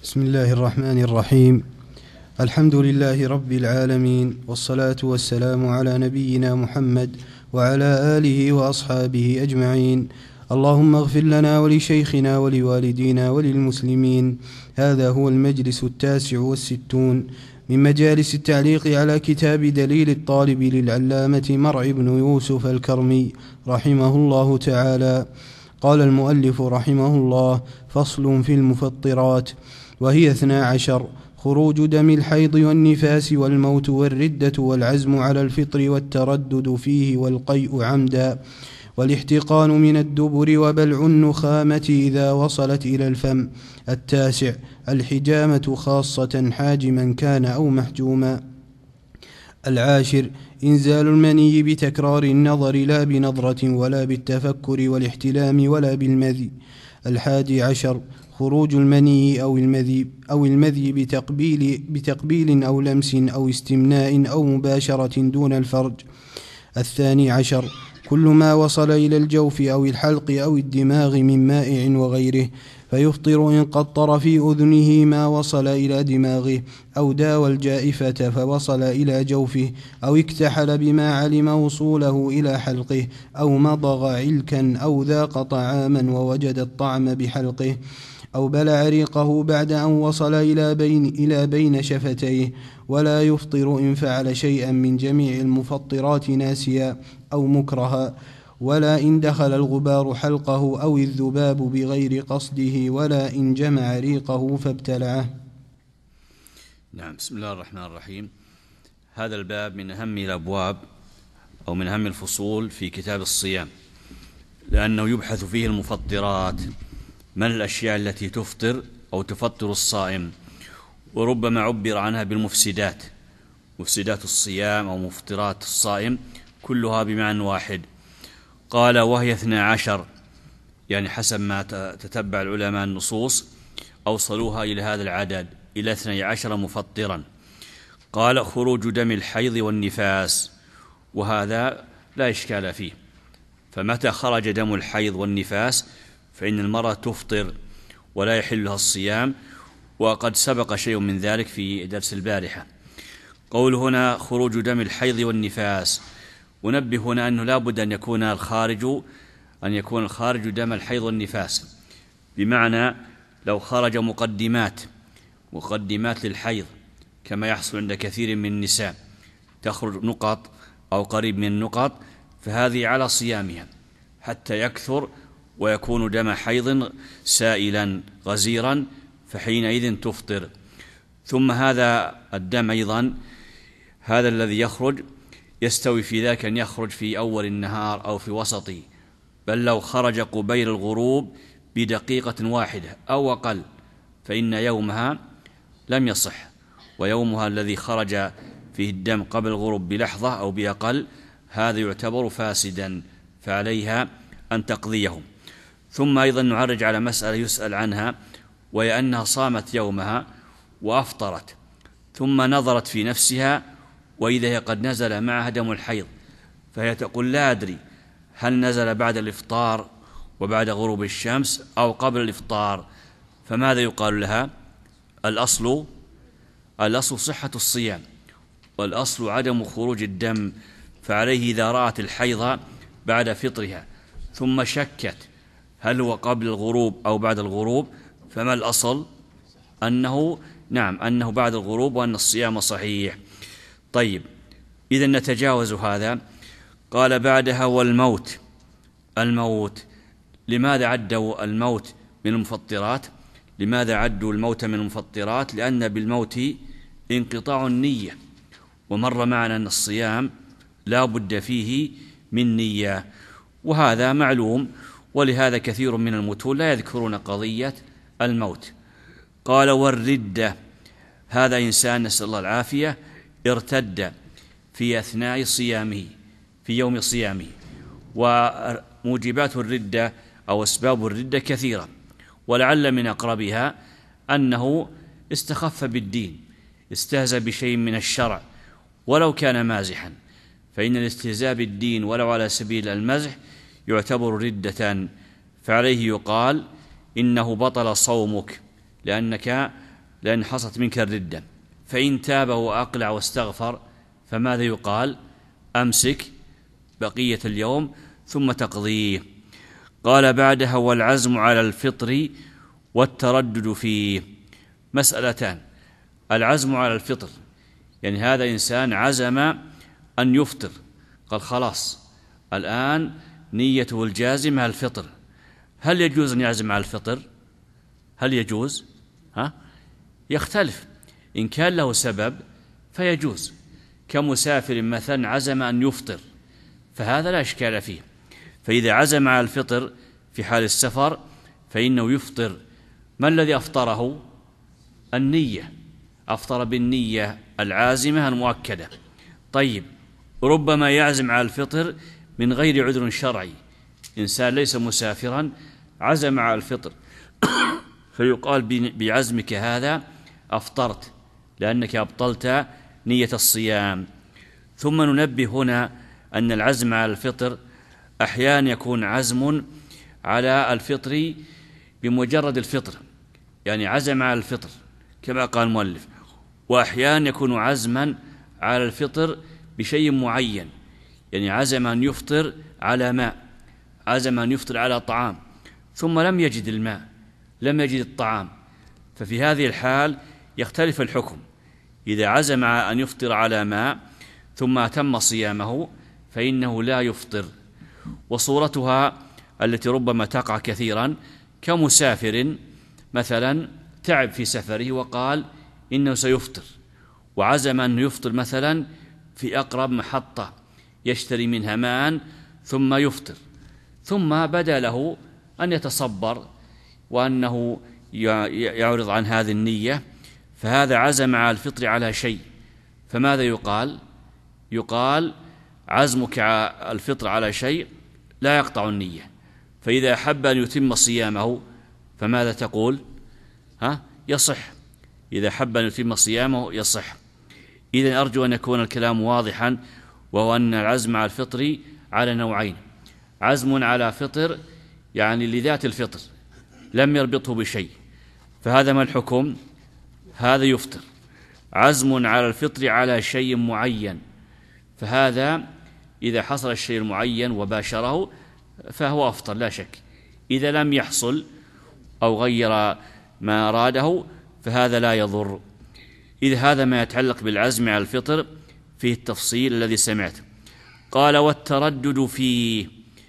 بسم الله الرحمن الرحيم. الحمد لله رب العالمين، والصلاة والسلام على نبينا محمد وعلى آله وأصحابه أجمعين. اللهم اغفر لنا ولشيخنا ولوالدينا وللمسلمين. هذا هو المجلس 69 من مجالس التعليق على كتاب دليل الطالب للعلامة مرع بن يوسف الكرمي رحمه الله تعالى. قال المؤلف رحمه الله: فصل في المفطرات، وهي 12: خروج دم الحيض والنفاس والموت والردة والعزم على الفطر والتردد فيه والقيء عمدا والاحتقان من الدبر وبلع النخامة إذا وصلت إلى الفم. 9: الحجامة خاصة حاجما كان أو محجوما. 10: إنزال المني بتكرار النظر لا بنظرة ولا بالتفكر والاحتلام ولا بالمذي. 11: خروج المني أو المذي بتقبيل أو لمس أو استمناء أو مباشرة دون الفرج. 12: كل ما وصل إلى الجوف أو الحلق أو الدماغ من مائع وغيره، فيفطر إن قطر في أذنه ما وصل إلى دماغه، أو داوى الجائفة فوصل إلى جوفه، أو اكتحل بما علم وصوله إلى حلقه، أو مضغ علكا، أو ذاق طعاما ووجد الطعم بحلقه، أو بلع ريقه بعد أن وصل إلى بين شفتيه. ولا يفطر إن فعل شيئا من جميع المفطرات ناسيا أو مكرها، ولا إن دخل الغبار حلقه أو الذباب بغير قصده، ولا إن جمع ريقه فابتلعه. نعم. بسم الله الرحمن الرحيم. هذا الباب من أهم الأبواب أو من أهم الفصول في كتاب الصيام، لأنه يبحث فيه المفطرات، من الأشياء التي تفطر أو تفطر الصائم، وربما عبر عنها بالمفسدات، مفسدات الصيام أو مفطرات الصائم، كلها بمعنى واحد. قال: وهي 12، يعني حسب ما تتبع العلماء النصوص أوصلوها إلى هذا العدد، إلى 12 مفطرا. قال: خروج دم الحيض والنفاس، وهذا لا إشكال فيه، فمتى خرج دم الحيض والنفاس فإن المرأة تفطر ولا يحل لها الصيام، وقد سبق شيء من ذلك في درس البارحة. قول هنا خروج دم الحيض والنفاس، ونبه هنا أنه لا بد أن يكون الخارج دم الحيض والنفاس، بمعنى لو خرج مقدمات للحيض كما يحصل عند كثير من النساء، تخرج نقط أو قريب من النقط، فهذه على صيامها حتى يكثر ويكون دم حيض سائلا غزيرا، فحينئذ تفطر. ثم هذا الدم أيضا، هذا الذي يخرج يستوي في ذلك أن يخرج في أول النهار أو في وسطه، بل لو خرج قبيل الغروب بدقيقة واحدة أو أقل فإن يومها لم يصح، ويومها الذي خرج فيه الدم قبل الغروب بلحظة أو بأقل هذا يعتبر فاسدا، فعليها أن تقضيه. ثم أيضا نعرج على مسألة يسأل عنها، وهي أنها صامت يومها وأفطرت، ثم نظرت في نفسها وإذا هي قد نزل معها دم الحيض، فهي تقول: لا أدري هل نزل بعد الإفطار وبعد غروب الشمس أو قبل الإفطار، فماذا يقال لها؟ الأصل صحة الصيام، والأصل عدم خروج الدم، فعليه إذا رأت الحيض بعد فطرها ثم شكت هل هو قبل الغروب أو بعد الغروب، فما الأصل؟ أنه بعد الغروب، وأن الصيام صحيح. طيب، إذن نتجاوز هذا. قال بعدها: والموت. الموت، لماذا عدوا الموت من المفطرات؟ لماذا عدوا الموت من المفطرات؟ لأن بالموت انقطاع النية، ومر معنا أن الصيام لا بد فيه من نية، وهذا معلوم، ولهذا كثير من المتون لا يذكرون قضية الموت. قال: والردة، هذا إنسان نسأل الله العافية ارتد في أثناء صيامه، في يوم صيامه، وموجبات الردة أو أسباب الردة كثيرة، ولعل من أقربها أنه استخف بالدين، استهزأ بشيء من الشرع ولو كان مازحا، فإن الاستهزاء بالدين ولو على سبيل المزح يعتبر ردة، فعليه يقال إنه بطل صومك، لأنك لأن حصلت منك الردة، فإن تاب وأقلع واستغفر فماذا يقال؟ أمسك بقية اليوم ثم تقضيه. قال بعدها: والعزم على الفطر والتردد فيه. مسألتان: العزم على الفطر، يعني هذا إنسان عزم أن يفطر، قال خلاص الآن نيته الجازمة الفطر، هل يجوز أن يعزم على الفطر؟ هل يجوز؟ يختلف. إن كان له سبب فيجوز، كمسافر مثلا عزم أن يفطر فهذا لا إشكال فيه، فإذا عزم على الفطر في حال السفر فإنه يفطر. ما الذي أفطره؟ النية، أفطر بالنية العازمة المؤكدة. طيب، ربما يعزم على الفطر من غير عذر شرعي، إنسان ليس مسافرا عزم على الفطر فيقال بعزمك هذا أفطرت لأنك أبطلت نية الصيام. ثم ننبه هنا أن العزم على الفطر أحيانا يكون عزم على الفطر بمجرد الفطر، يعني عزم على الفطر كما قال المؤلف، وأحيانا يكون عزما على الفطر بشيء معين، يعني عزم أن يفطر على ماء، عزم أن يفطر على طعام ثم لم يجد الماء، لم يجد الطعام، ففي هذه الحال يختلف الحكم. إذا عزم أن يفطر على ماء ثم أتم صيامه فإنه لا يفطر. وصورتها التي ربما تقع كثيرا كمسافر مثلا تعب في سفره وقال إنه سيفطر، وعزم أن يفطر مثلا في أقرب محطة يشتري منها ماء ثم يفطر، ثم بدا له أن يتصبر وأنه يعرض عن هذه النية، فهذا عزم على الفطر على شيء، فماذا يقال؟ يقال عزمك على الفطر على شيء لا يقطع النية، فإذا أحب أن يتم صيامه فماذا تقول؟ يصح، إذا أحب أن يتم صيامه يصح. إذن أرجو أن يكون الكلام واضحا، وهو أن العزم على الفطر على نوعين: عزم على فطر يعني لذات الفطر لم يربطه بشيء، فهذا ما الحكم؟ هذا يفطر. عزم على الفطر على شيء معين، فهذا إذا حصل الشيء المعين وباشره فهو أفطر لا شك. إذا لم يحصل أو غير ما أراده فهذا لا يضر. إذا هذا ما يتعلق بالعزم على الفطر فيه التفصيل الذي سمعت. قال: والتردد فيه.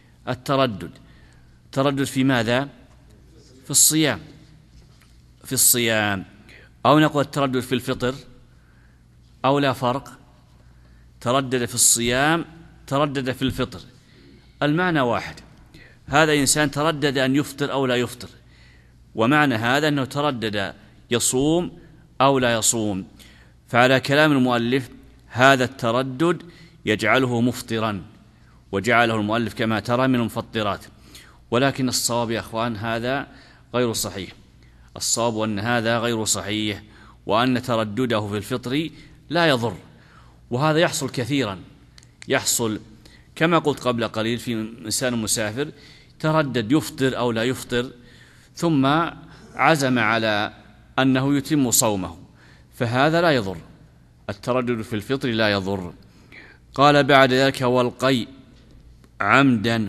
التردد في ماذا؟ في الصيام، في الصيام، أو نقول التردد في الفطر، أو لا فرق؟ تردد في الصيام، تردد في الفطر، المعنى واحد. هذا إنسان تردد أن يفطر أو لا يفطر، ومعنى هذا أنه تردد يصوم أو لا يصوم، فعلى كلام المؤلف هذا التردد يجعله مفطرا، وجعله المؤلف كما ترى من المفطرات. ولكن الصواب يا أخوان هذا غير صحيح، الصواب أن هذا غير صحيح، وأن تردده في الفطر لا يضر. وهذا يحصل كثيرا، يحصل كما قلت قبل قليل في إنسان مسافر تردد يفطر أو لا يفطر، ثم عزم على أنه يتم صومه، فهذا لا يضر، التردد في الفطر لا يضر. قال بعد ذلك: والقي عمدا.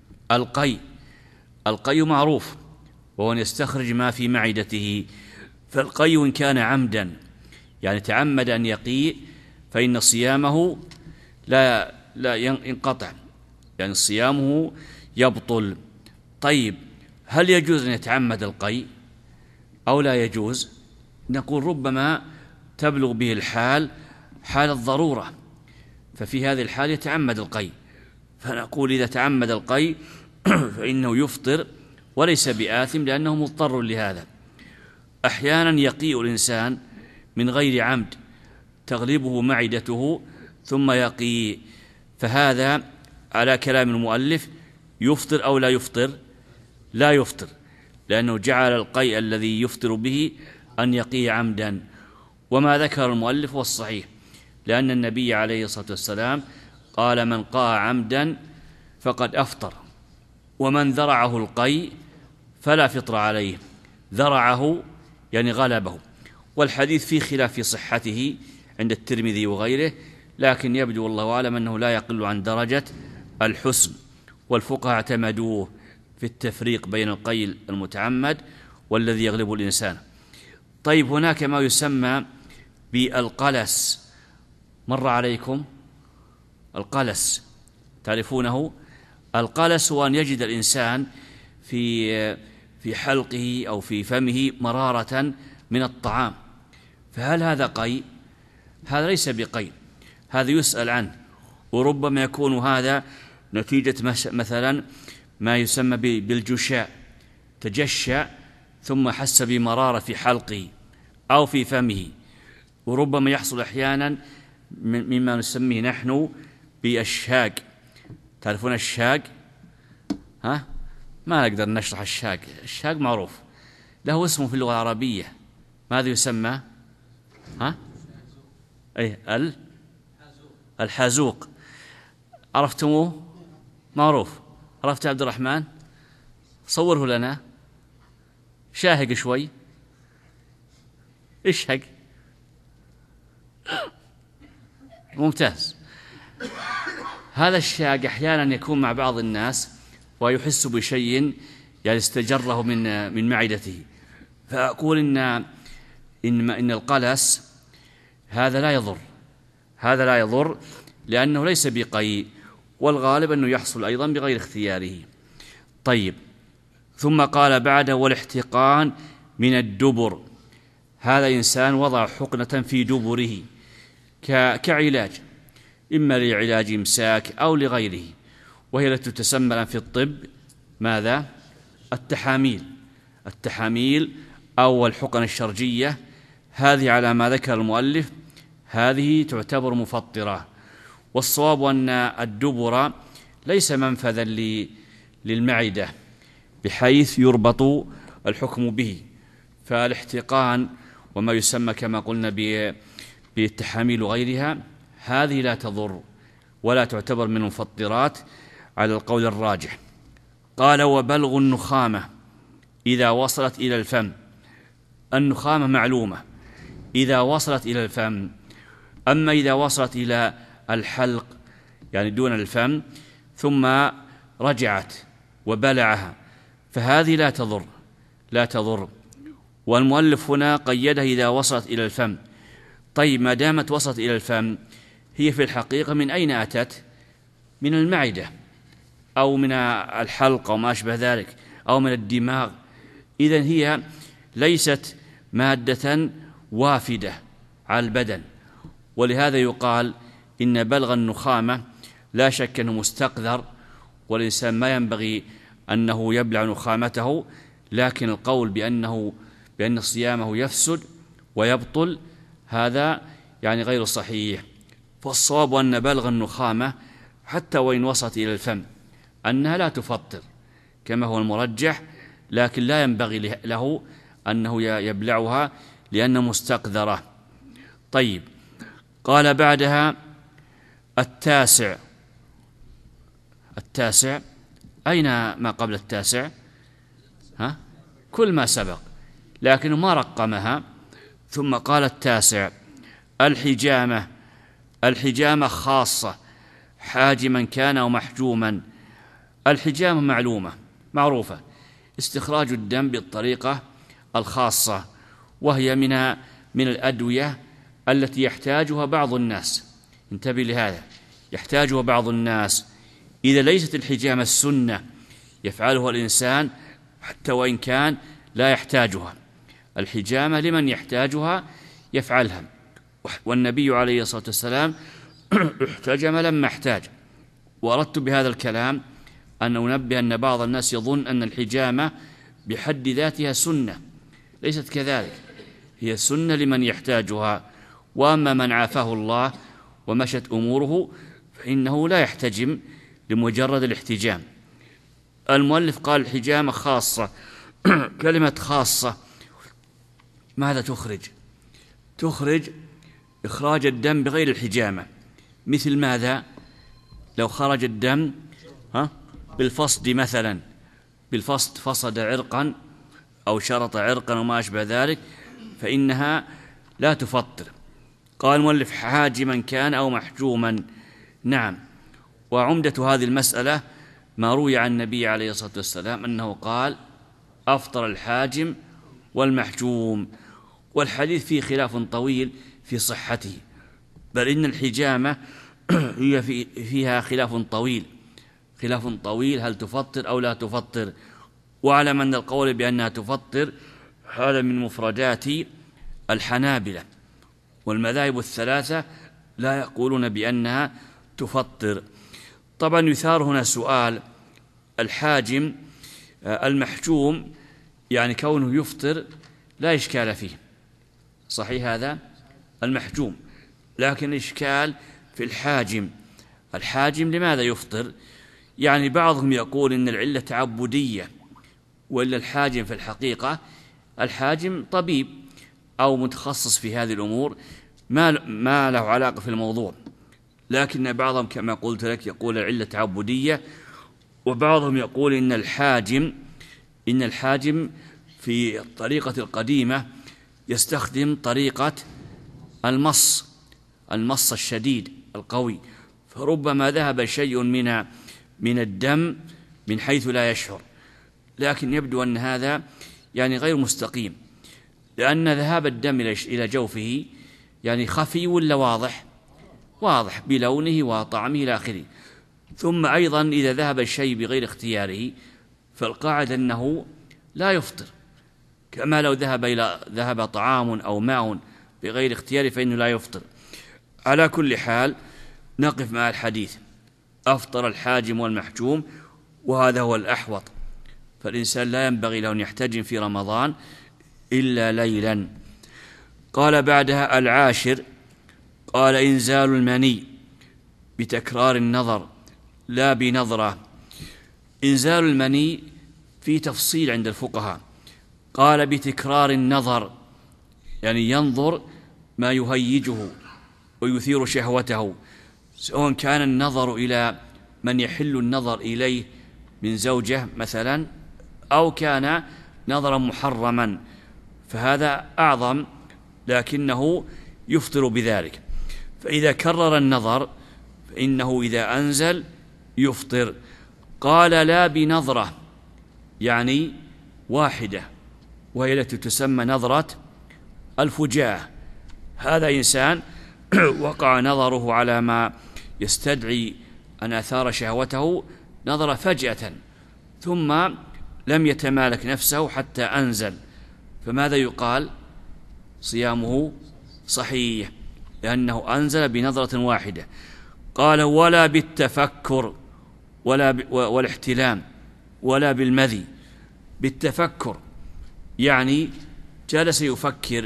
القي معروف، وهو أن يستخرج ما في معدته، فالقي إن كان عمدا يعني تعمد أن يقي فإن صيامه لا ينقطع، يعني صيامه يبطل. طيب، هل يجوز أن يتعمد القي أو لا يجوز؟ نقول ربما تبلغ به الحال حال الضرورة، ففي هذه الحال يتعمد القي، فنقول إذا تعمد القي فإنه يفطر وليس بآثم لأنه مضطر لهذا. أحيانا يقيء الإنسان من غير عمد، تغلبه معدته ثم يقيء، فهذا على كلام المؤلف يفطر أو لا يفطر؟ لا يفطر، لأنه جعل القيء الذي يفطر به أن يقي عمدا. وما ذكر المؤلف هو الصحيح، لأن النبي عليه الصلاة والسلام قال: من قاء عمدا فقد أفطر، ومن ذرعه القيء فلا فطر عليه. ذرعه يعني غلبه، والحديث فيه خلاف في صحته عند الترمذي وغيره، لكن يبدو والله أعلم أنه لا يقل عن درجة الحسن، والفقهاء اعتمدوه في التفريق بين القيل المتعمد والذي يغلب الإنسان. طيب، هناك ما يسمى بالقلس، مر عليكم القلس، تعرفونه؟ القلس هو أن يجد الإنسان في حلقه أو في فمه مرارة من الطعام، فهل هذا قيء؟ هذا ليس بقيء، هذا يسأل عنه، وربما يكون هذا نتيجة مثلا ما يسمى بالجشاء، تجشأ ثم حس بمرارة في حلقه أو في فمه، وربما يحصل أحيانا مما نسميه نحن بالشاق. تعرفون الشاق؟ ها؟ ما نقدر نشرح الشاق، الشاق معروف، له اسم في اللغة العربية، ماذا يسمى؟ ها؟ أي الحازوق. عرفتموه؟ معروف. عرفت عبد الرحمن؟ صوره لنا، شاهق شوي، اشهق. ممتاز. هذا الشاق أحيانا يكون مع بعض الناس ويحس بشيء يعني استجره من معدته، فأقول إن القلس هذا لا يضر لأنه ليس بقيء، والغالب أنه يحصل أيضا بغير اختياره. طيب، ثم قال بعده: والاحتقان من الدبر، هذا إنسان وضع حقنة في دبره كعلاج، إما لعلاج إمساك أو لغيره، وهي التي تسمى في الطب ماذا؟ التحاميل أو الحقن الشرجية. هذه على ما ذكر المؤلف هذه تعتبر مفطرة، والصواب أن الدبر ليس منفذا للمعدة بحيث يربط الحكم به، فالاحتقان وما يسمى كما قلنا بالتحاميل وغيرها هذه لا تضر ولا تعتبر من المفطرات على القول الراجح. قال: وبلغ النخامة إذا وصلت إلى الفم. النخامة معلومة إذا وصلت إلى الفم، أما إذا وصلت إلى الحلق يعني دون الفم ثم رجعت وبلعها فهذه لا تضر. والمؤلف هنا قيدها إذا وصلت إلى الفم. طيب، ما دامت وصلت إلى الفم، هي في الحقيقة من أين أتت؟ من المعدة أو من الحلق أو ما أشبه ذلك أو من الدماغ، إذن هي ليست مادة وافدة على البدن، ولهذا يقال إن بلغ النخامة لا شك أنه مستقذر، والإنسان ما ينبغي أنه يبلع نخامته، لكن القول بأن صيامه يفسد ويبطل هذا يعني غير صحيح. فالصواب أن بلغ النخامة حتى وإن وصلت إلى الفم أنها لا تفطر كما هو المرجح، لكن لا ينبغي له أنه يبلعها لأنها مستقذرة. طيب، قال بعدها: التاسع. أين ما قبل التاسع؟ كل ما سبق، لكنه ما رقمها، ثم قال: التاسع الحجامة خاصة، حاجما كان أو محجوما. الحجامة معروفة، استخراج الدم بالطريقة الخاصة، وهي من الأدوية التي يحتاجها بعض الناس. انتبه لهذا، يحتاجها بعض الناس. إذا ليست الحجامة السنة يفعلها الإنسان حتى وإن كان لا يحتاجها، الحجامة لمن يحتاجها يفعلها، والنبي عليه الصلاة والسلام احتجم لما احتاج. وأردت بهذا الكلام أن أنبه أن بعض الناس يظن أن الحجامة بحد ذاتها سنة، ليست كذلك، هي سنة لمن يحتاجها، وأما من عافاه الله ومشت أموره فإنه لا يحتجم لمجرد الاحتجام. المؤلف قال: الحجامة خاصة. كلمة خاصة ماذا تخرج إخراج الدم بغير الحجامة، مثل ماذا؟ لو خرج الدم بالفصد مثلا، بالفصد فصد عرقا أو شرط عرقا وما أشبه ذلك، فإنها لا تفطر. قال المؤلف حاجما كان أو محجوما. نعم، وعمدة هذه المسألة ما روي عن النبي عليه الصلاة والسلام أنه قال أفطر الحاجم والمحجوم، والحديث فيه خلاف طويل في صحته، بل إن الحجامة هي فيها خلاف طويل هل تفطر أو لا تفطر. واعلم أن القول بأنها تفطر هذا من مفردات الحنابلة، والمذاهب الثلاثة لا يقولون بأنها تفطر. طبعا يثار هنا سؤال: الحاجم المحجوم يعني كونه يفطر لا إشكال فيه، صحيح هذا المحجوم، لكن الإشكال في الحاجم لماذا يفطر؟ يعني بعضهم يقول إن العلة تعبدية، وإلا الحاجم في الحقيقة الحاجم طبيب أو متخصص في هذه الأمور ما له علاقة في الموضوع، لكن بعضهم كما قلت لك يقول العلة تعبدية، وبعضهم يقول إن الحاجم في الطريقة القديمة يستخدم طريقة المص الشديد القوي، فربما ذهب شيء من الدم من حيث لا يشعر، لكن يبدو أن هذا يعني غير مستقيم، لأن ذهاب الدم إلى جوفه يعني خفي ولا واضح بلونه وطعمه إلى آخره. ثم أيضا إذا ذهب الشيء بغير اختياره فالقاعدة أنه لا يفطر، كما لو ذهب طعام أو ماء بغير اختياره فإنه لا يفطر. على كل حال نقف مع الحديث أفطر الحاجم والمحجوم، وهذا هو الأحوط، فالإنسان لا ينبغي له أن يحتجم في رمضان إلا ليلا. قال بعدها العاشر، قال إنزال المني بتكرار النظر لا بنظرة. إنزال المني في تفصيل عند الفقهاء، قال بتكرار النظر يعني ينظر ما يهيجه ويثير شهوته، سواء كان النظر إلى من يحل النظر إليه من زوجة مثلا، أو كان نظرا محرما، فهذا أعظم، لكنه يفطر بذلك. فإذا كرر النظر فإنه إذا أنزل يفطر. قال لا بنظرة يعني واحدة، وهي التي تسمى نظرة الفجاءة. هذا إنسان وقع نظره على ما يستدعي أن أثار شهوته نظر فجأة، ثم لم يتمالك نفسه حتى أنزل، فماذا يقال؟ صيامه صحيح، لأنه أنزل بنظرة واحدة. قال ولا بالتفكر والاحتلام ولا بالمذي. بالتفكر يعني جلس يفكر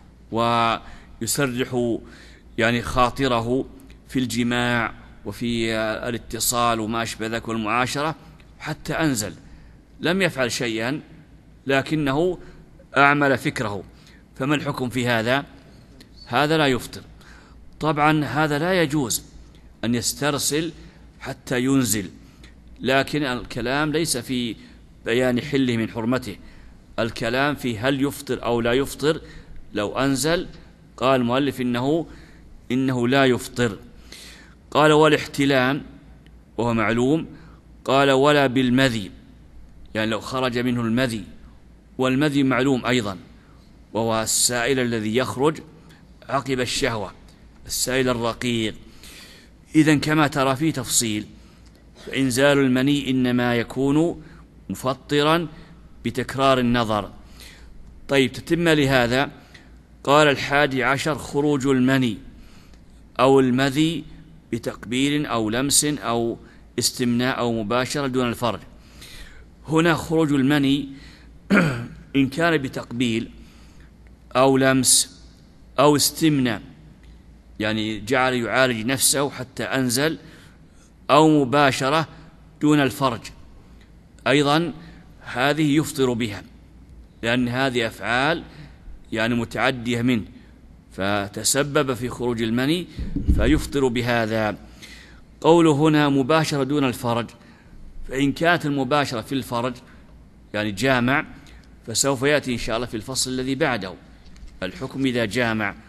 ويسرح يعني خاطره في الجماع وفي الاتصال وما أشبه ذلك والمعاشرة حتى أنزل، لم يفعل شيئا لكنه أعمل فكره، فما الحكم في هذا؟ هذا لا يفطر. طبعا هذا لا يجوز أن يسترسل حتى ينزل، لكن الكلام ليس في بيان حله من حرمته، الكلام في هل يفطر أو لا يفطر. لو أنزل قال المؤلف إنه لا يفطر. قال والاحتلام وهو معلوم. قال ولا بالمذي، يعني لو خرج منه المذي، والمذي معلوم أيضا، وهو السائل الذي يخرج عقب الشهوة، السائل الرقيق. إذن كما ترى فيه تفصيل، فإنزال المني إنما يكون مفطرا بتكرار النظر. طيب تتم لهذا. قال 11 خروج المني أو المذي بتقبيل أو لمس أو استمناء أو مباشرة دون الفرج. هنا خروج المني إن كان بتقبيل أو لمس أو استمناء، يعني جعل يعالج نفسه حتى أنزل، أو مباشرة دون الفرج، أيضا هذه يفطر بها، لأن هذه أفعال يعني متعدية منه، فتسبب في خروج المني فيفطر بهذا. قوله هنا مباشرة دون الفرج، فإن كانت المباشرة في الفرج يعني جامع، فسوف يأتي إن شاء الله في الفصل الذي بعده الحكم إذا جامع،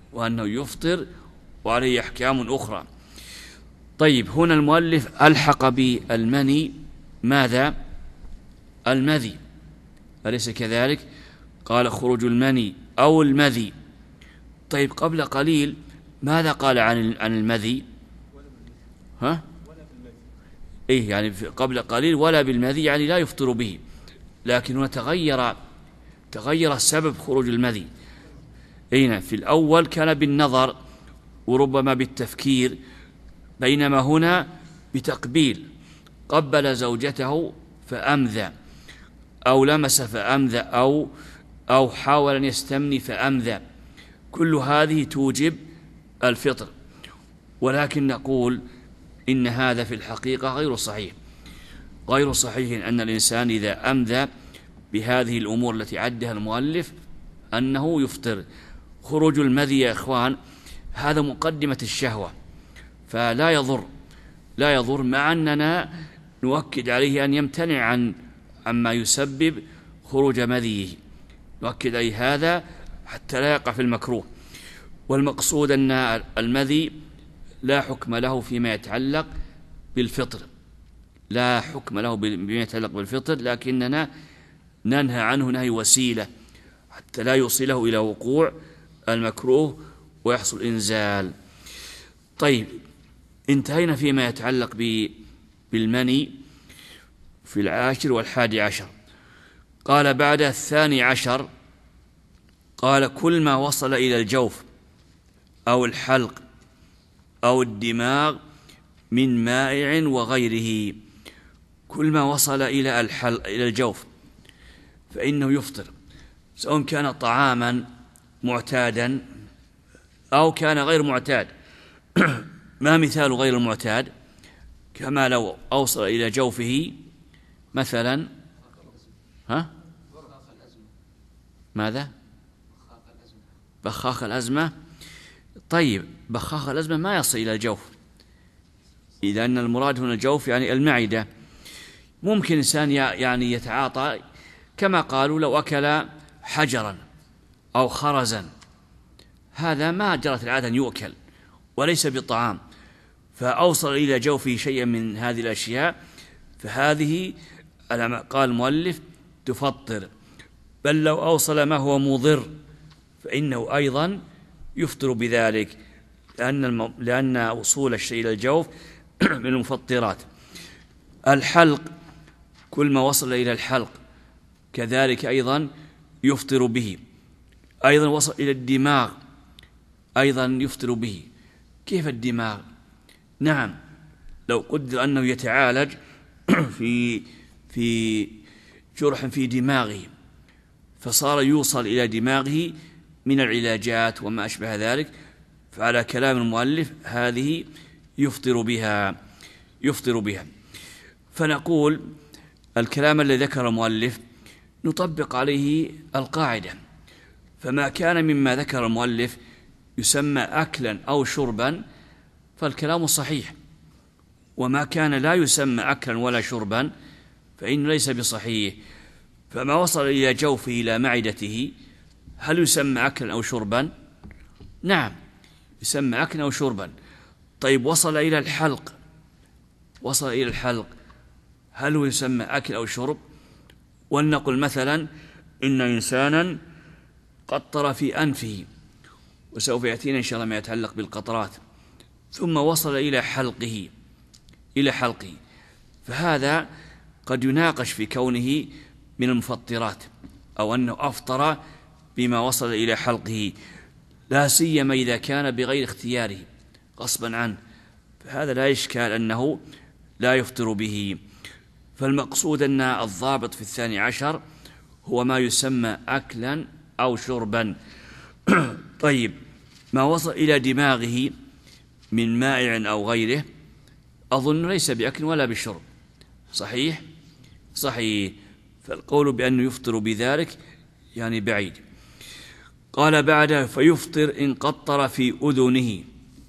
وأنه يفطر وعليه أحكام أخرى. طيب، هنا المؤلف ألحق بالمني ماذا؟ المذي، أليس كذلك؟ قال خروج المني أو المذي. طيب، قبل قليل ماذا قال عن المذي؟ ها؟ إيه يعني قبل قليل ولا بالمذي، يعني لا يفطر به، لكن هنا تغير سبب خروج المذي. أين في الأول كان بالنظر وربما بالتفكير، بينما هنا بتقبيل، قبل زوجته فأمذى، أو لمس فأمذى، أو حاول أن يستمني فأمذى. كل هذه توجب الفطر، ولكن نقول إن هذا في الحقيقة غير صحيح أن الإنسان إذا أمذى بهذه الأمور التي عدها المؤلف أنه يفطر. خروج المذي يا إخوان هذا مقدمة الشهوة، فلا يضر، مع أننا نؤكد عليه أن يمتنع عما يسبب خروج مذيه، نؤكد عليه هذا حتى لا يقع في المكروه. والمقصود أن المذي لا حكم له فيما يتعلق بالفطر، لكننا ننهى عنه نهي وسيلة حتى لا يوصله إلى وقوع المكروه ويحصل إنزال. طيب، انتهينا فيما يتعلق بالمني في 10 و11. قال بعد 12 قال كل ما وصل إلى الجوف أو الحلق أو الدماغ من مائع وغيره. كل ما وصل إلى الجوف فإنه يفطر، سواء كان طعاما معتادا أو كان غير معتاد. ما مثال غير المعتاد؟ كما لو أوصل إلى جوفه مثلا ماذا؟ بخاخ الأزمة. طيب، بخاخ الأزمة ما يصل إلى الجوف، إذا أن المراد هنا الجوف يعني المعدة. ممكن إنسان يعني يتعاطى، كما قالوا لو أكل حجرا أو خرزا، هذا ما جرت العادة أن يؤكل وليس بطعام، فأوصل إلى جوفه شيئا من هذه الأشياء، فهذه قال المؤلف تفطر. بل لو أوصل ما هو مضر فإنه أيضا يفطر بذلك، لأن وصول الشيء إلى الجوف من المفطرات. الحلق، كل ما وصل إلى الحلق كذلك أيضا يفطر به. أيضا وصل إلى الدماغ أيضا يفطر به. كيف الدماغ؟ نعم، لو قدر أنه يتعالج في جرح في دماغه، فصار يوصل إلى دماغه من العلاجات وما أشبه ذلك، فعلى كلام المؤلف هذه يفطر بها. فنقول الكلام الذي ذكر المؤلف نطبق عليه القاعدة، فما كان مما ذكر المؤلف يسمى أكلا أو شربا فالكلام صحيح، وما كان لا يسمى أكلا ولا شربا فإنه ليس بصحيح. فما وصل إلى جوفه إلى معدته هل يسمى أكلا أو شربا؟ نعم، يسمى أكلا أو شربا. طيب، وصل إلى الحلق هل هو يسمى أكل أو شرب؟ ولنقل مثلا إن إنسانا قطر في أنفه، وسوف يأتينا إن شاء الله ما يتعلق بالقطرات، ثم وصل إلى حلقه، فهذا قد يناقش في كونه من المفطرات، أو أنه أفطر بما وصل إلى حلقه، لا سيما إذا كان بغير اختياره غصبا عنه، فهذا لا إشكال أنه لا يفطر به. فالمقصود أن الضابط في 12 هو ما يسمى أكلا أو شربا. طيب، ما وصل إلى دماغه من مائع أو غيره أظن ليس بأكل ولا بشرب، صحيح؟ فالقول بأنه يفطر بذلك يعني بعيد. قال بعده فيفطر إن قطر في أذنه،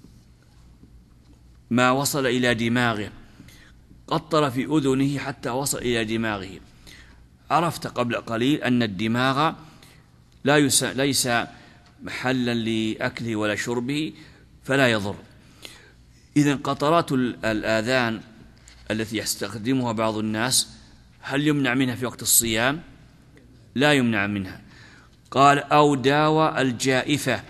ما وصل إلى دماغه، قطر في أذنه حتى وصل إلى دماغه. عرفت قبل قليل أن الدماغ ليس محلا لأكله ولا شربه فلا يضر. إذن قطرات الآذان التي يستخدمها بعض الناس هل يمنع منها في وقت الصيام؟ لا يمنع منها. قال أو داوى الجائفة.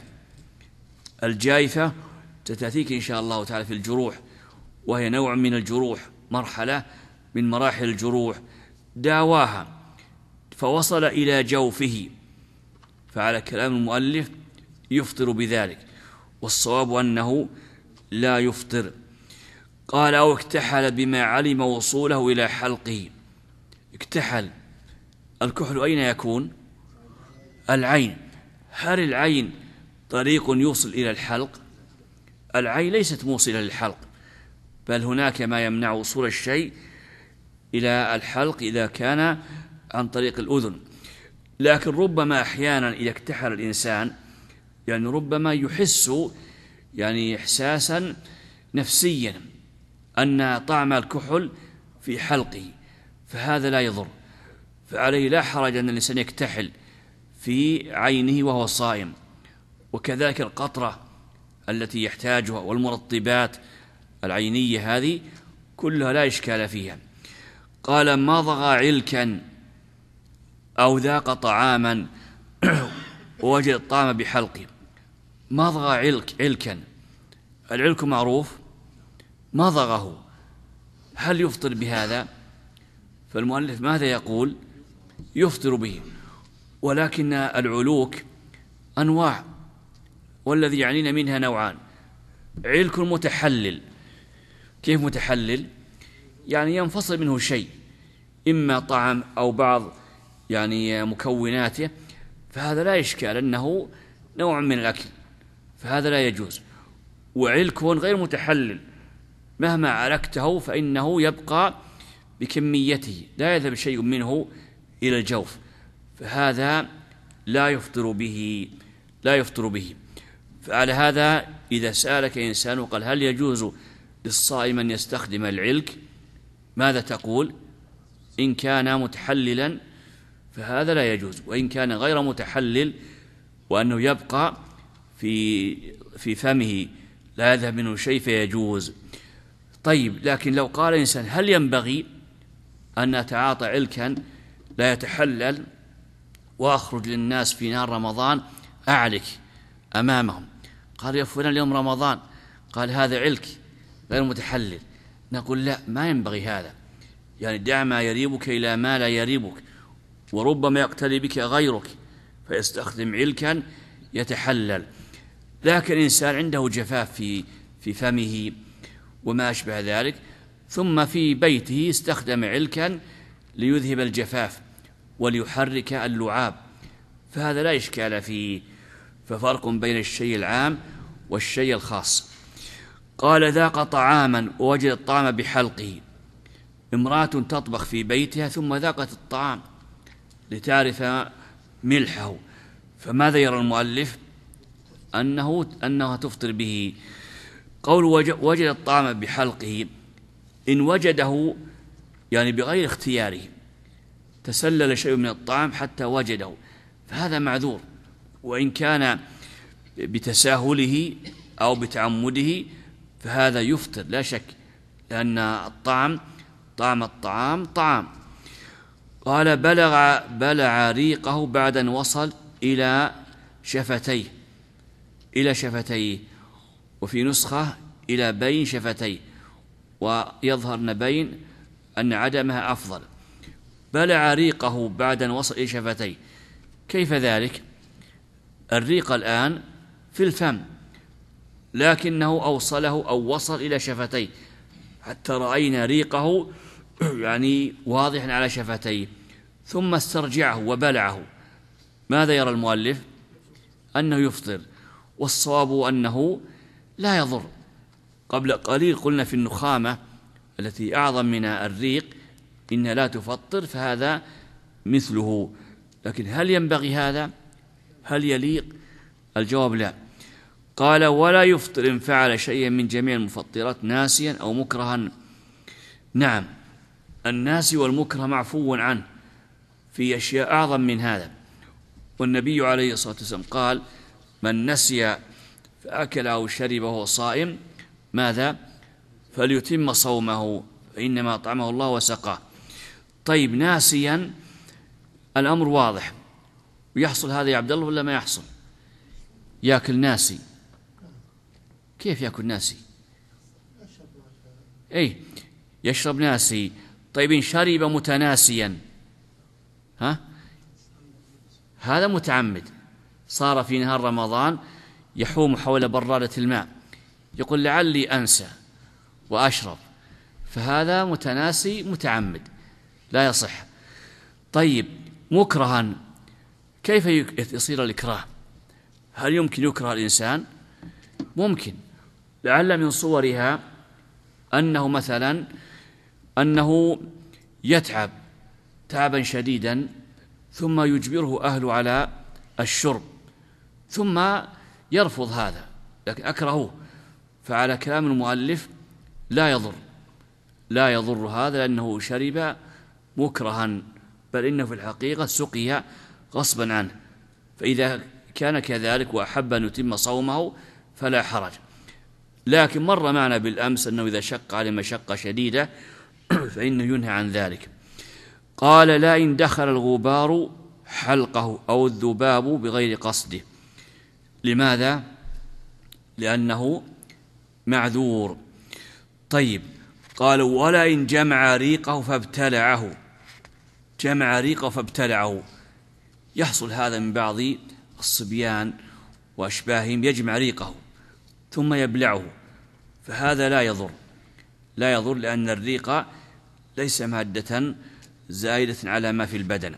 الجائفة ستأتيك إن شاء الله تعالى في الجروح، وهي نوع من الجروح، مرحلة من مراحل الجروح، داواها فوصل إلى جوفه، فعلى كلام المؤلف يفطر بذلك، والصواب أنه لا يفطر. قال أو اكتحل بما علم وصوله إلى حلقه. اكتحل، الكحل أين يكون؟ العين. هل العين طريق يوصل إلى الحلق؟ العين ليست موصلة للحلق، بل هناك ما يمنع وصول الشيء إلى الحلق إذا كان عن طريق الأذن. لكن ربما أحيانا إذا اكتحل الإنسان يعني ربما يحس يعني إحساسا نفسيا أن طعم الكحل في حلقه، فهذا لا يضر، فعليه لا حرج أن الإنسان يكتحل في عينه وهو صائم. وكذلك القطرة التي يحتاجها والمرطبات العينية هذه كلها لا إشكال فيها. قال مضغ علكا أو ذاق طعاما ووجد الطعام بحلقه. مضغ علكا، العلك معروف، مضغه، هل يفطر بهذا؟ فالمؤلف ماذا يقول؟ يفطر به، ولكن العلوك أنواع، والذي يعنينا منها نوعان. علك متحلل. كيف متحلل؟ يعني ينفصل منه شيء، إما طعم أو بعض يعني مكوناته، فهذا لا إشكال أنه نوع من الأكل، فهذا لا يجوز. وعلك غير متحلل، مهما علكته فإنه يبقى بكميته، لا يذهب شيء منه إلى الجوف، فهذا لا يفطر به، لا يفطر به. فعلى هذا إذا سألك إنسان وقال هل يجوز للصائم أن يستخدم العلك، ماذا تقول؟ إن كان متحللا فهذا لا يجوز، وإن كان غير متحلل وأنه يبقى في فمه لا يذهب منه شيء فيجوز. طيب، لكن لو قال إنسان هل ينبغي أن أتعاطى علكا لا يتحلل وأخرج للناس في نهار رمضان أعلك أمامهم؟ قال يا فلان اليوم رمضان، قال هذا علك غير متحلل، نقول لا، ما ينبغي هذا، يعني دع ما يريبك إلى ما لا يريبك، وربما يقتدي بك غيرك فيستخدم علكا يتحلل. لكن إنسان عنده جفاف في فمه وما أشبه ذلك، ثم في بيته استخدم علكا ليذهب الجفاف وليحرك اللعاب، فهذا لا إشكال فيه، ففرق بين الشيء العام والشيء الخاص. قال ذاق طعاما ووجد الطعام بحلقه. امرأة تطبخ في بيتها ثم ذاقت الطعام لتعرف ملحه، فماذا يرى المؤلف؟ أنها تفطر به. قول وجد الطعام بحلقه، إن وجده يعني بغير اختياره، تسلل شيء من الطعام حتى وجده، فهذا معذور، وإن كان بتساهله أو بتعمده فهذا يفطر لا شك، لأن طعم الطعام طعام. قال بلع ريقه بعد أن وصل إلى شفتيه، وفي نسخة إلى بين شفتيه، ويظهر نبين أن عدمها أفضل. بلع ريقه بعد أن وصل إلى شفتيه، كيف ذلك؟ الريق الآن في الفم، لكنه أوصله أو وصل إلى شفتيه حتى رأينا ريقه يعني واضحا على شفتيه، ثم استرجعه وبلعه. ماذا يرى المؤلف؟ أنه يفطر، والصواب أنه لا يضر. قبل قليل قلنا في النخامة التي أعظم من الريق إنها لا تفطر، فهذا مثله. لكن هل ينبغي هذا؟ هل يليق؟ الجواب لا. قال ولا يفطر إن فعل شيئا من جميع المفطرات ناسيا أو مكرها. نعم، الناسي والمكره معفو عنه في أشياء أعظم من هذا، والنبي عليه الصلاة والسلام قال من نسي فأكل أو شرب وهو صائم ماذا؟ فليتم صومه فإنما أطعمه الله وسقاه. طيب ناسيا الأمر واضح، ويحصل هذا يا عبد الله ولا ما يحصل؟ يأكل ناسي، كيف يأكل ناسي؟ أي يشرب ناسي. طيب إن شرب متناسيا هذا متعمد، صار في نهار رمضان يحوم حول برادة الماء يقول لعلي أنسى وأشرب، فهذا متناسي متعمد لا يصح. طيب مكرها، كيف يصير الإكراه؟ هل يمكن يكره الإنسان؟ ممكن، لعل من صورها أنه مثلا أنه يتعب تعبا شديدا ثم يجبره أهله على الشرب ثم يرفض هذا، لكن أكرهوه، فعلى كلام المؤلف لا يضر هذا لأنه شرب مكرها، بل إنه في الحقيقة سقي غصبا عنه، فإذا كان كذلك وأحب أن يتم صومه فلا حرج. لكن مر معنا بالأمس أنه إذا شق عليه مشقة شديدة فإنه ينهى عن ذلك. قال لا إن دخل الغبار حلقه أو الذباب بغير قصده. لماذا؟ لأنه معذور. طيب قال ولا إن جمع ريقه فابتلعه. جمع ريقه فابتلعه، يحصل هذا من بعض الصبيان وأشباههم، يجمع ريقه ثم يبلعه، فهذا لا يضر لأن الريق ليس مادة زائدة على ما في البدن.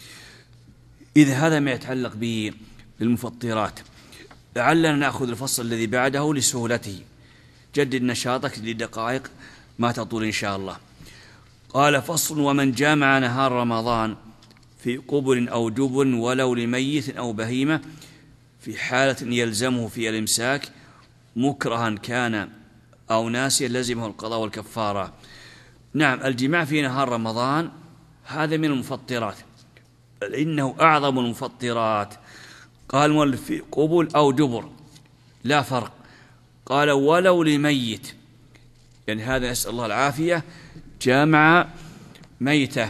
إذا هذا ما يتعلق بالمفطرات. لعلنا نأخذ الفصل الذي بعده لسهولته، جدد نشاطك لدقائق ما تطول إن شاء الله. قال فصل ومن جامع نهار رمضان في قبر أو دبر ولو لميت أو بهيمة في حالة يلزمه في الإمساك مكرها كان أو ناسيا لزمه القضاء والكفارة. نعم، الجماع في نهار رمضان هذا من المفطرات، بل إنه أعظم المفطرات. قال المؤلف في قبل أو دبر لا فرق. قال ولو لميت، يعني هذا نسأل الله العافية، جامع ميتة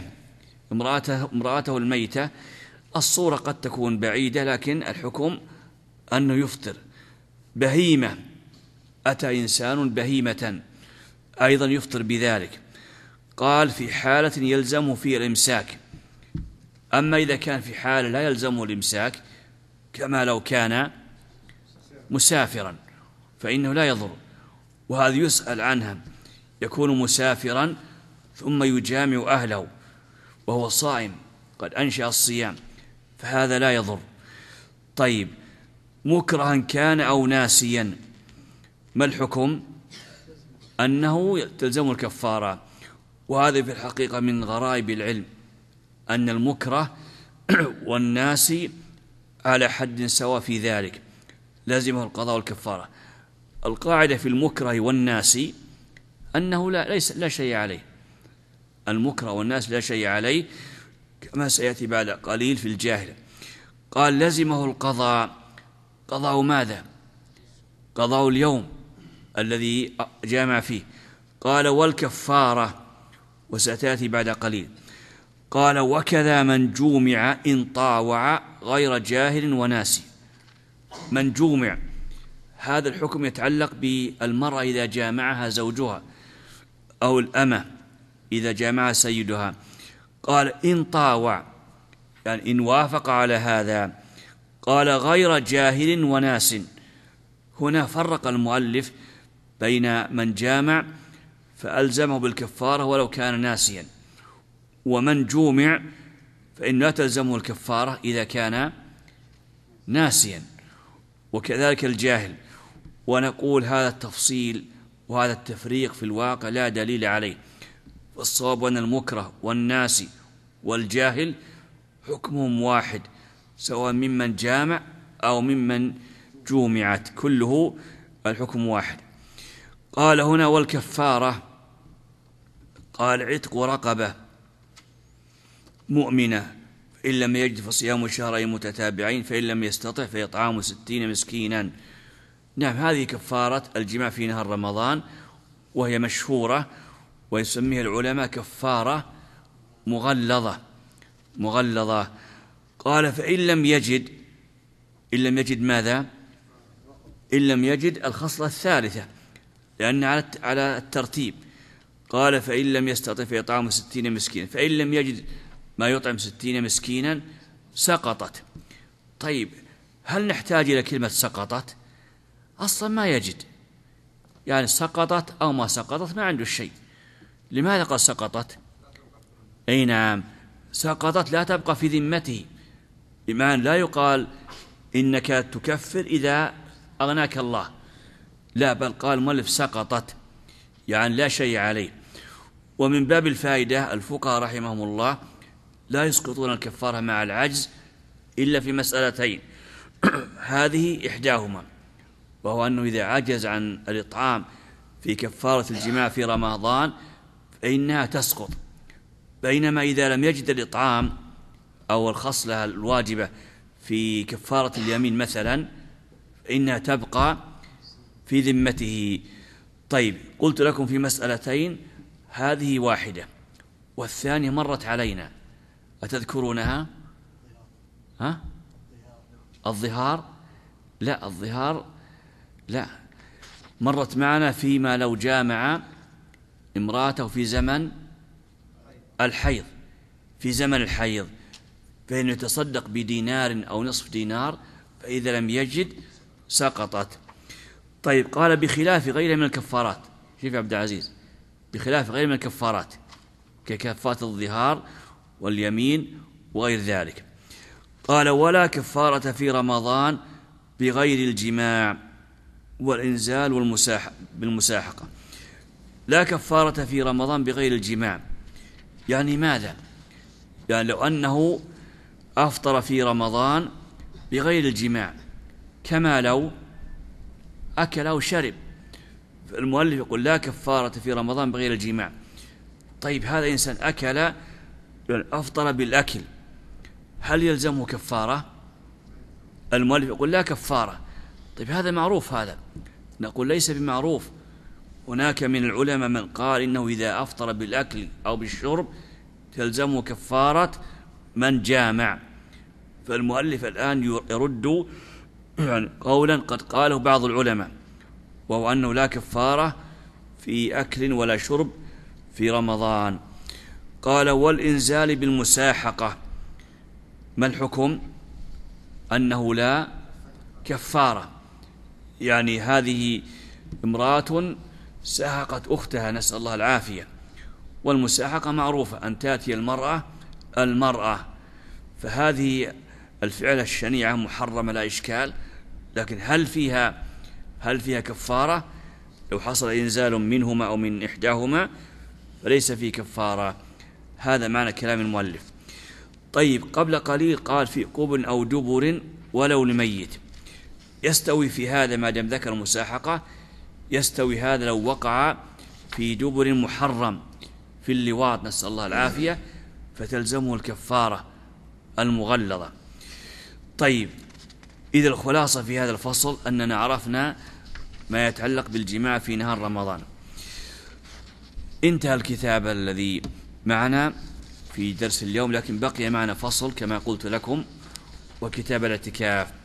امرأته الميتة، الصورة قد تكون بعيدة لكن الحكم أنه يفطر. بهيمة، أتى إنسان بهيمة أيضا يفطر بذلك. قال في حالة يلزمه فيه الإمساك. أما إذا كان في حالة لا يلزمه الإمساك كما لو كان مسافرا فإنه لا يضر، وهذا يسأل عنها، يكون مسافرا ثم يجامع أهله وهو صائم قد أنشأ الصيام، فهذا لا يضر. طيب مكرها كان أو ناسيا، ما الحكم؟ أنه تلزم الكفارة، وهذا في الحقيقة من غرائب العلم أن المكره والناسي على حد سواء في ذلك، لازمه القضاء والكفارة. القاعدة في المكره والناسي أنه لا شيء عليه، المكره والناس لا شيء عليه كما سيأتي بعد قليل في الجاهل. قال لزمه القضاء. قضاء ماذا؟ قضاء اليوم الذي جامع فيه. قال والكفارة، وستأتي بعد قليل. قال وكذا من جومع إن طاوع غير جاهل وناسي. من جومع، هذا الحكم يتعلق بالمرأة إذا جامعها زوجها أو الأمة إذا جامعها سيدها. قال إن طاوع يعني إن وافق على هذا. قال غير جاهل وناس، هنا فرق المؤلف بين من جامع فألزمه بالكفارة ولو كان ناسيا، ومن جومع فإن لا تلزمه الكفارة إذا كان ناسيا، وكذلك الجاهل. ونقول هذا التفصيل وهذا التفريق في الواقع لا دليل عليه، والصواب أن المكره والناسي والجاهل حكمهم واحد، سواء ممن جامع أو ممن جومعت، كله الحكم واحد. قال هنا والكفارة، قال عتق رقبة مؤمنة فإن لم يجد فصيام شهرين متتابعين، فإن لم يستطع فإطعام 60 مسكينا. نعم، هذه كفارة الجماع في نهار رمضان، وهي مشهورة، ويسميها العلماء كفارة مغلظة. قال فإن لم يجد ماذا؟ إن لم يجد الخصلة الثالثة، لأن على الترتيب. قال فإن لم يستطع فإطعام 60 مسكينا، فإن لم يجد ما يطعم 60 مسكينا سقطت. طيب، هل نحتاج إلى كلمة سقطت؟ أصلا ما يجد، يعني سقطت أو ما سقطت ما عنده شيء. لماذا قال سقطت؟ أي نعم، سقطت لا تبقى في ذمته، بمعنى لا يقال إنك تكفر إذا أغناك الله، لا، بل قال المؤلف سقطت، يعني لا شيء عليه. ومن باب الفائدة، الفقهاء رحمهم الله لا يسقطون الكفارة مع العجز إلا في مسألتين، هذه إحداهما، وهو أنه إذا عجز عن الإطعام في كفارة الجماع في رمضان فإنها تسقط، بينما إذا لم يجد الإطعام أو الخصلة الواجبة في كفارة اليمين مثلا فإنها تبقى في ذمته. طيب، قلت لكم في مسألتين، هذه واحدة والثانية مرت علينا، أتذكرونها؟ الظهار؟ لا، الظهار لا، مرت معنا فيما لو جامع امرأته في زمن الحيض، فإنه يتصدق بدينار أو نصف دينار، فإذا لم يجد سقطت. طيب، قال بخلاف غيرها من الكفارات. شوف يا عبد العزيز، بخلاف غيرها من الكفارات ككفارة الظهار واليمين وغير ذلك. قال ولا كفارة في رمضان بغير الجماع والإنزال بالمساحقة. لا كفارة في رمضان بغير الجماع، يعني ماذا؟ يعني لو أنه أفطر في رمضان بغير الجماع، كما لو أكل أو شرب، المؤلف يقول لا كفارة في رمضان بغير الجماع. طيب، هذا إنسان أكل، يعني أفطر بالأكل، هل يلزمه كفارة؟ المؤلف يقول لا كفارة. طيب، هذا معروف، هذا نقول ليس بمعروف. هناك من العلماء من قال إنه إذا أفطر بالأكل أو بالشرب تلزمه كفارة من جامع. فالمؤلف الآن يرد يعني قولا قد قاله بعض العلماء، وهو أنه لا كفارة في أكل ولا شرب في رمضان. قال والإنزال بالمساحقة، ما الحكم؟ أنه لا كفارة، يعني هذه امرأة ساحقت أختها، نسأل الله العافية، والمساحقة معروفة أن تأتي المرأة، فهذه الفعلة الشنيعة محرمة لا إشكال، لكن هل فيها كفارة؟ لو حصل إنزال منهما أو من إحداهما فليس فيه كفارة. هذا معنى كلام المؤلف. طيب، قبل قليل قال في قبل أو دبر ولو لميت، يستوي في هذا ما دام ذكر المساحقة، يستوي هذا لو وقع في دبر محرم في اللواط، نسأل الله العافية، فتلزمه الكفارة المغلظة. طيب، إذا الخلاصة في هذا الفصل أننا عرفنا ما يتعلق بالجماع في نهار رمضان. انتهى الكتاب الذي معنا في درس اليوم، لكن بقي معنا فصل كما قلت لكم، وكتاب الاعتكاف.